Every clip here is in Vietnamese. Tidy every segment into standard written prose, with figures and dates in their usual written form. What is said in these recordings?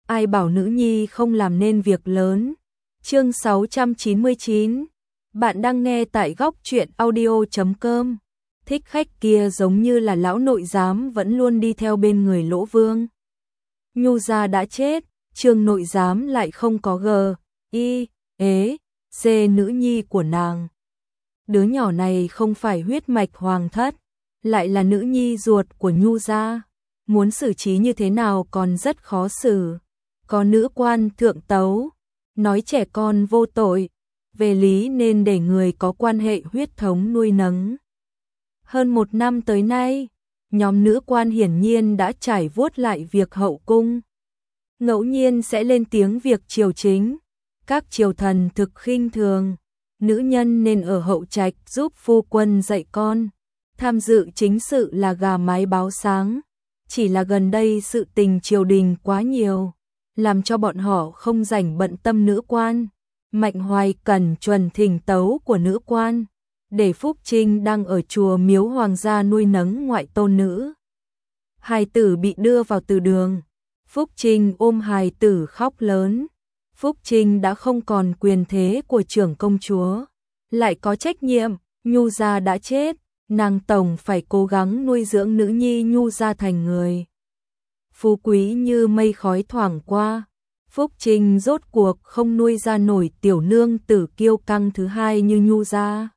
ai bảo nữ nhi không làm nên việc lớn. Chương 699. Bạn đang nghe tại góc truyện audio.com. Thích khách kia giống như là lão nội giám vẫn luôn đi theo bên người Lỗ Vương. Nhu gia đã chết, Trương nội giám lại không có nữ nhi của nàng. Đứa nhỏ này không phải huyết mạch hoàng thất, lại là nữ nhi ruột của Nhu gia, muốn xử trí như thế nào còn rất khó xử. Có nữ quan thượng tấu, nói trẻ con vô tội, về lý nên để người có quan hệ huyết thống nuôi nấng. Hơn 1 năm tới nay, nhóm nữ quan hiển nhiên đã trải vuốt lại việc hậu cung. Ngẫu nhiên sẽ lên tiếng việc triều chính, các triều thần thực khinh thường, nữ nhân nên ở hậu trạch giúp phu quân dạy con, tham dự chính sự là gà mái báo sáng. Chỉ là gần đây sự tình triều đình quá nhiều, làm cho bọn họ không rảnh bận tâm nữ quan. Mạnh Hoài Cẩn chuẩn thỉnh tấu của nữ quan, để Phúc Trinh đang ở chùa miếu hoàng gia nuôi nấng ngoại tôn nữ. Hài tử bị đưa vào từ đường, Phúc Trinh ôm hài tử khóc lớn. Phúc Trinh đã không còn quyền thế của trưởng công chúa, lại có trách nhiệm, Nhu gia đã chết, nàng tổng phải cố gắng nuôi dưỡng nữ nhi Nhu gia thành người phú quý như mây khói thoảng qua. Phúc Trinh rốt cuộc không nuôi ra nổi tiểu nương tử kiêu căng thứ hai như Nhu gia.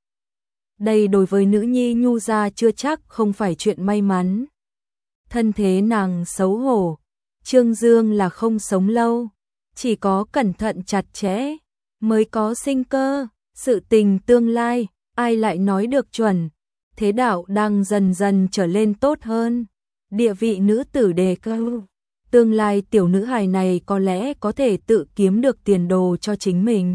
Đây đối với nữ nhi Nhu gia chưa chắc không phải chuyện may mắn. Thân thế nàng xấu hổ, Trương Dương là không sống lâu, chỉ có cẩn thận chặt chẽ mới có sinh cơ. Sự tình tương lai, ai lại nói được chuẩn. Thế đạo đang dần dần trở lên tốt hơn, địa vị nữ tử đề cao. Tương lai tiểu nữ hài này có lẽ có thể tự kiếm được tiền đồ cho chính mình.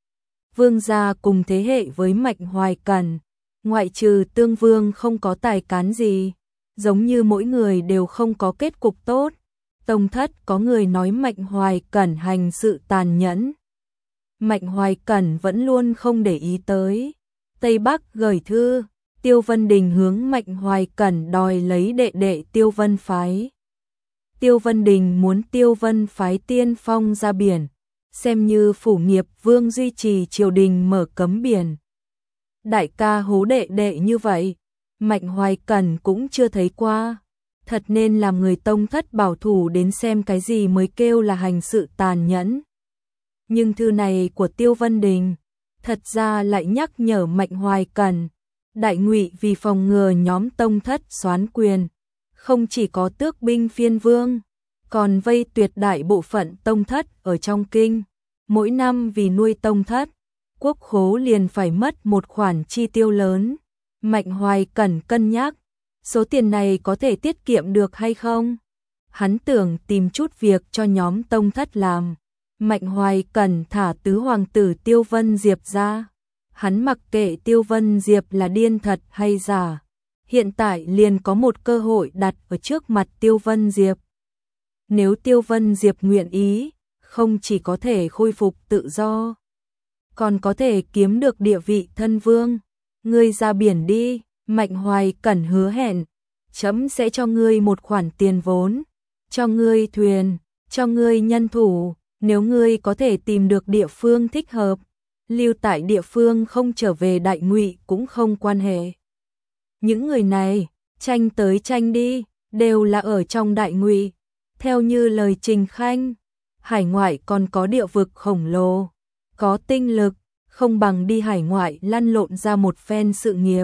Vương gia cùng thế hệ với Mạnh Hoài Cẩn, ngoại trừ Tương Vương không có tài cán gì, giống như mỗi người đều không có kết cục tốt. Tông thất có người nói Mạnh Hoài Cẩn hành sự tàn nhẫn. Mạnh Hoài Cẩn vẫn luôn không để ý tới. Tây Bắc gửi thư, Tiêu Vân Đình hướng Mạnh Hoài Cẩn đòi lấy đệ đệ Tiêu Vân phái. Tiêu Vân Đình muốn Tiêu Vân phái tiên phong ra biển, xem như phủ nghiệp vương duy trì triều đình mở cấm biển. Đại ca hố đệ đệ như vậy, Mạnh Hoài Cẩn cũng chưa thấy qua. Thật nên làm người tông thất bảo thủ đến xem cái gì mới kêu là hành sự tàn nhẫn. Nhưng thư này của Tiêu Vân Đình, thật ra lại nhắc nhở Mạnh Hoài Cẩn, Đại Ngụy vì phòng ngừa nhóm tông thất soán quyền, không chỉ có tước binh phiên vương, còn vây tuyệt đại bộ phận tông thất ở trong kinh. Mỗi năm vì nuôi tông thất, quốc khố liền phải mất một khoản chi tiêu lớn. Mạnh Hoài Cẩn cân nhắc, số tiền này có thể tiết kiệm được hay không? Hắn tưởng tìm chút việc cho nhóm tông thất làm. Mạnh Hoài Cẩn thả tứ hoàng tử Tiêu Vân Diệp ra. Hắn mặc kệ Tiêu Vân Diệp là điên thật hay giả. Hiện tại liền có một cơ hội đặt ở trước mặt Tiêu Vân Diệp. Nếu Tiêu Vân Diệp nguyện ý, không chỉ có thể khôi phục tự do, còn có thể kiếm được địa vị thân vương. Ngươi ra biển đi, Mạnh Hoài Cẩn hứa hẹn, chấm sẽ cho ngươi một khoản tiền vốn, cho ngươi thuyền, cho ngươi nhân thủ. Nếu ngươi có thể tìm được địa phương thích hợp, lưu tại địa phương không trở về Đại Ngụy cũng không quan hệ. Những người này, tranh tới tranh đi, đều là ở trong Đại Ngụy. Theo như lời Trình Khanh, hải ngoại còn có địa vực khổng lồ, có tinh lực, không bằng đi hải ngoại lăn lộn ra một phen sự nghiệp.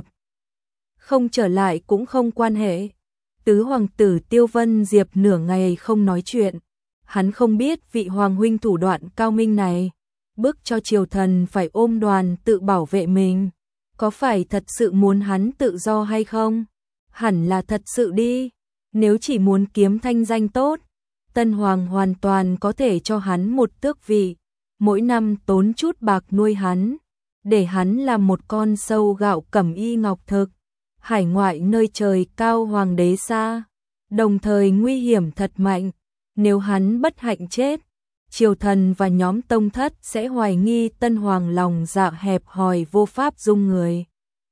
Không trở lại cũng không quan hệ. Tứ hoàng tử Tiêu Vân Diệp nửa ngày không nói chuyện. Hắn không biết vị hoàng huynh thủ đoạn cao minh này, bức cho triều thần phải ôm đoàn tự bảo vệ mình. Có phải thật sự muốn hắn tự do hay không? Hẳn là thật sự đi. Nếu chỉ muốn kiếm thanh danh tốt, Tân Hoàng hoàn toàn có thể cho hắn một tước vị, mỗi năm tốn chút bạc nuôi hắn, để hắn làm một con sâu gạo cẩm y ngọc thực. Hải ngoại nơi trời cao hoàng đế xa, đồng thời nguy hiểm thật mạnh. Nếu hắn bất hạnh chết, triều thần và nhóm tông thất sẽ hoài nghi Tân Hoàng lòng dạ hẹp hòi vô pháp dung người.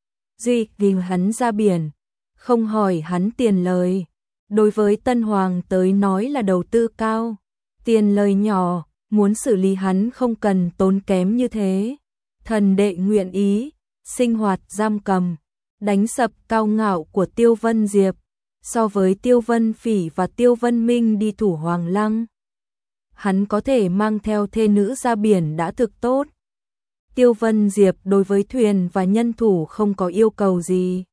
Duy vì hắn ra biển, không hỏi hắn tiền lời, đối với Tân Hoàng tới nói là đầu tư cao. Tiền lời nhỏ, muốn xử lý hắn không cần tốn kém như thế. Thần đệ nguyện ý, sinh hoạt giam cầm, đánh sập cao ngạo của Tiêu Vân Diệp, so với Tiêu Vân Phỉ và Tiêu Vân Minh đi thủ Hoàng Lăng. Hắn có thể mang theo thê nữ ra biển đã thực tốt. Tiêu Vân Diệp đối với thuyền và nhân thủ không có yêu cầu gì.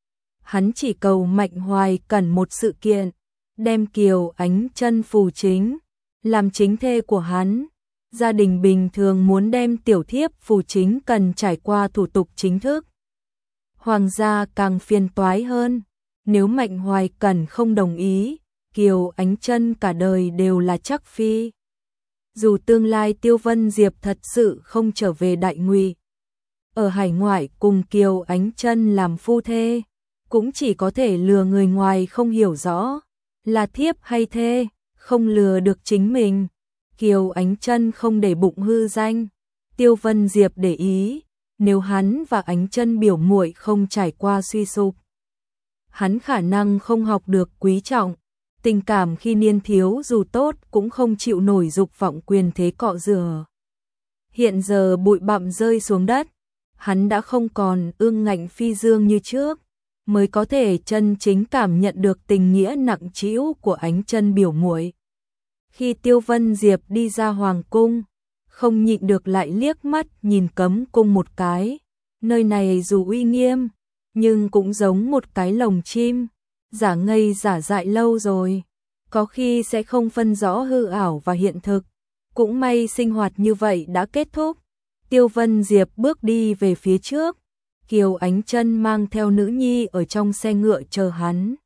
Hắn chỉ cầu Mạnh Hoài Cẩn một sự kiện, đem Kiều Ánh Chân phù chính, làm chính thê của hắn. Gia đình bình thường muốn đem tiểu thiếp phù chính cần trải qua thủ tục chính thức. Hoàng gia càng phiền toái hơn, nếu Mạnh Hoài Cẩn không đồng ý, Kiều Ánh Chân cả đời đều là chắc phi. Dù tương lai Tiêu Vân Diệp thật sự không trở về Đại Ngụy, ở hải ngoại cùng Kiều Ánh Chân làm phu thê, cũng chỉ có thể lừa người ngoài không hiểu rõ là thiếp hay thê, không lừa được chính mình. Kiều Ánh Chân không để bụng hư danh, Tiêu Vân Diệp để ý, nếu hắn và Ánh Chân biểu muội không trải qua suy sụp, hắn khả năng không học được quý trọng. Tình cảm khi niên thiếu dù tốt cũng không chịu nổi dục vọng quyền thế cọ rửa. Hiện giờ bụi bặm rơi xuống đất, hắn đã không còn ương ngạnh phi dương như trước, mới có thể chân chính cảm nhận được tình nghĩa nặng trĩu của Ánh Chân biểu muội. Khi Tiêu Vân Diệp đi ra hoàng cung, không nhịn được lại liếc mắt nhìn cấm cung một cái. Nơi này dù uy nghiêm, nhưng cũng giống một cái lồng chim, giả ngây giả dại lâu rồi, có khi sẽ không phân rõ hư ảo và hiện thực. Cũng may sinh hoạt như vậy đã kết thúc. Tiêu Vân Diệp bước đi về phía trước, Kiều Ánh Chân mang theo nữ nhi ở trong xe ngựa chờ hắn.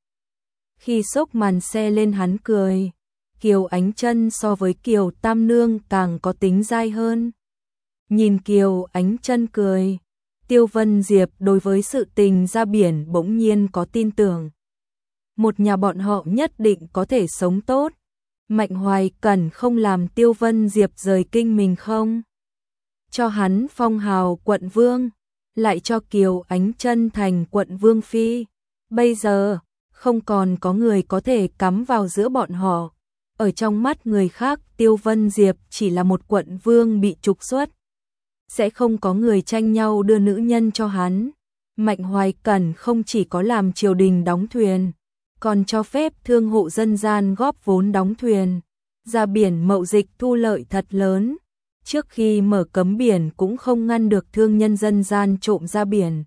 Khi xốc màn xe lên hắn cười, Kiều Ánh Chân so với Kiều Tam Nương càng có tính dai hơn. Nhìn Kiều Ánh Chân cười, Tiêu Vân Diệp đối với sự tình ra biển bỗng nhiên có tin tưởng. Một nhà bọn họ nhất định có thể sống tốt. Mạnh Hoài Cẩn không làm Tiêu Vân Diệp rời kinh mình không? Cho hắn phong hào quận vương, lại cho Kiều Ánh Chân thành quận vương phi. Bây giờ, không còn có người có thể cắm vào giữa bọn họ. Ở trong mắt người khác, Tiêu Vân Diệp chỉ là một quận vương bị trục xuất. Sẽ không có người tranh nhau đưa nữ nhân cho hắn. Mạnh Hoài Cẩn không chỉ có làm triều đình đóng thuyền, còn cho phép thương hộ dân gian góp vốn đóng thuyền, ra biển mậu dịch thu lợi thật lớn. Trước khi mở cấm biển cũng không ngăn được thương nhân dân gian trộm ra biển.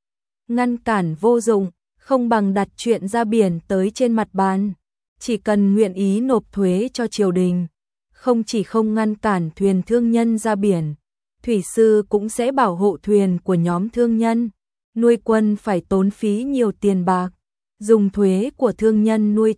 Ngăn cản vô dụng, không bằng đặt chuyện ra biển tới trên mặt bàn. Chỉ cần nguyện ý nộp thuế cho triều đình, không chỉ không ngăn cản thuyền thương nhân ra biển, thủy sư cũng sẽ bảo hộ thuyền của nhóm thương nhân. Nuôi quân phải tốn phí nhiều tiền bạc, dùng thuế của thương nhân nuôi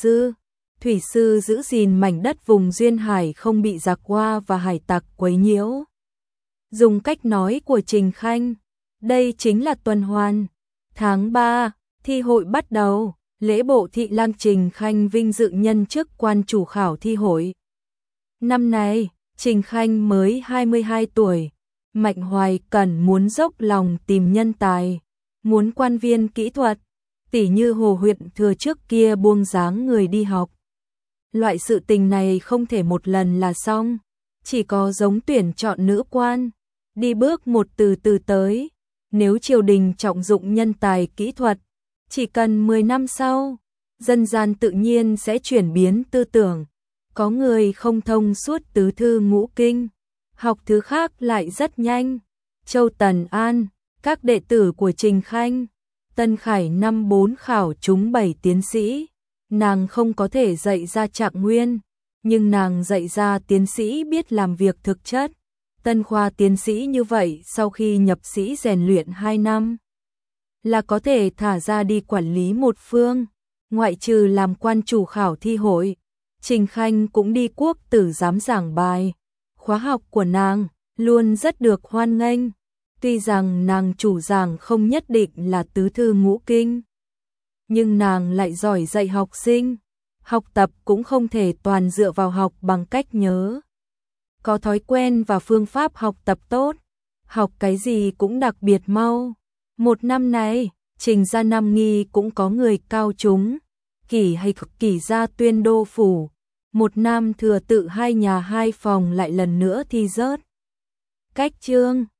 thủy sư giữ gìn mảnh đất vùng duyên hải không bị giặc Hoa và hải tặc quấy nhiễu. Dùng cách nói của Trình Khanh, đây chính là tuần hoàn. Tháng 3, thi hội bắt đầu, lễ bộ thị lang Trình Khanh vinh dự nhân chức quan chủ khảo thi hội. Năm nay, Trình Khanh mới 22 tuổi, Mạnh Hoài Cẩn muốn dốc lòng tìm nhân tài, muốn quan viên kỹ thuật, tỉ như Hồ huyện thừa trước kia buông dáng người đi học. Loại sự tình này không thể một lần là xong, chỉ có giống tuyển chọn nữ quan, đi bước một từ từ tới. Nếu triều đình trọng dụng nhân tài kỹ thuật, chỉ cần 10 năm sau, dân gian tự nhiên sẽ chuyển biến tư tưởng. Có người không thông suốt tứ thư ngũ kinh, học thứ khác lại rất nhanh. Châu Tần An, các đệ tử của Trình Khanh, Tân Khải năm 4 khảo trúng 7 tiến sĩ. Nàng không có thể dạy ra Trạng Nguyên, nhưng nàng dạy ra tiến sĩ biết làm việc thực chất. Tân khoa tiến sĩ như vậy sau khi nhập sĩ rèn luyện 2 năm, là có thể thả ra đi quản lý một phương. Ngoại trừ làm quan chủ khảo thi hội, Trình Khanh cũng đi quốc tử giám giảng bài. Khóa học của nàng luôn rất được hoan nghênh. Tuy rằng nàng chủ giảng không nhất định là tứ thư ngũ kinh, nhưng nàng lại giỏi dạy học sinh. Học tập cũng không thể toàn dựa vào học bằng cách nhớ. Có thói quen và phương pháp học tập tốt, học cái gì cũng đặc biệt mau. Một năm này, Trình gia Nam Nghi cũng có người cao trúng, kỷ hay kỷ gia Tuyên Đô phủ. một nam thừa tự 2 nhà 2 phòng lại lần nữa thi rớt. Cách chương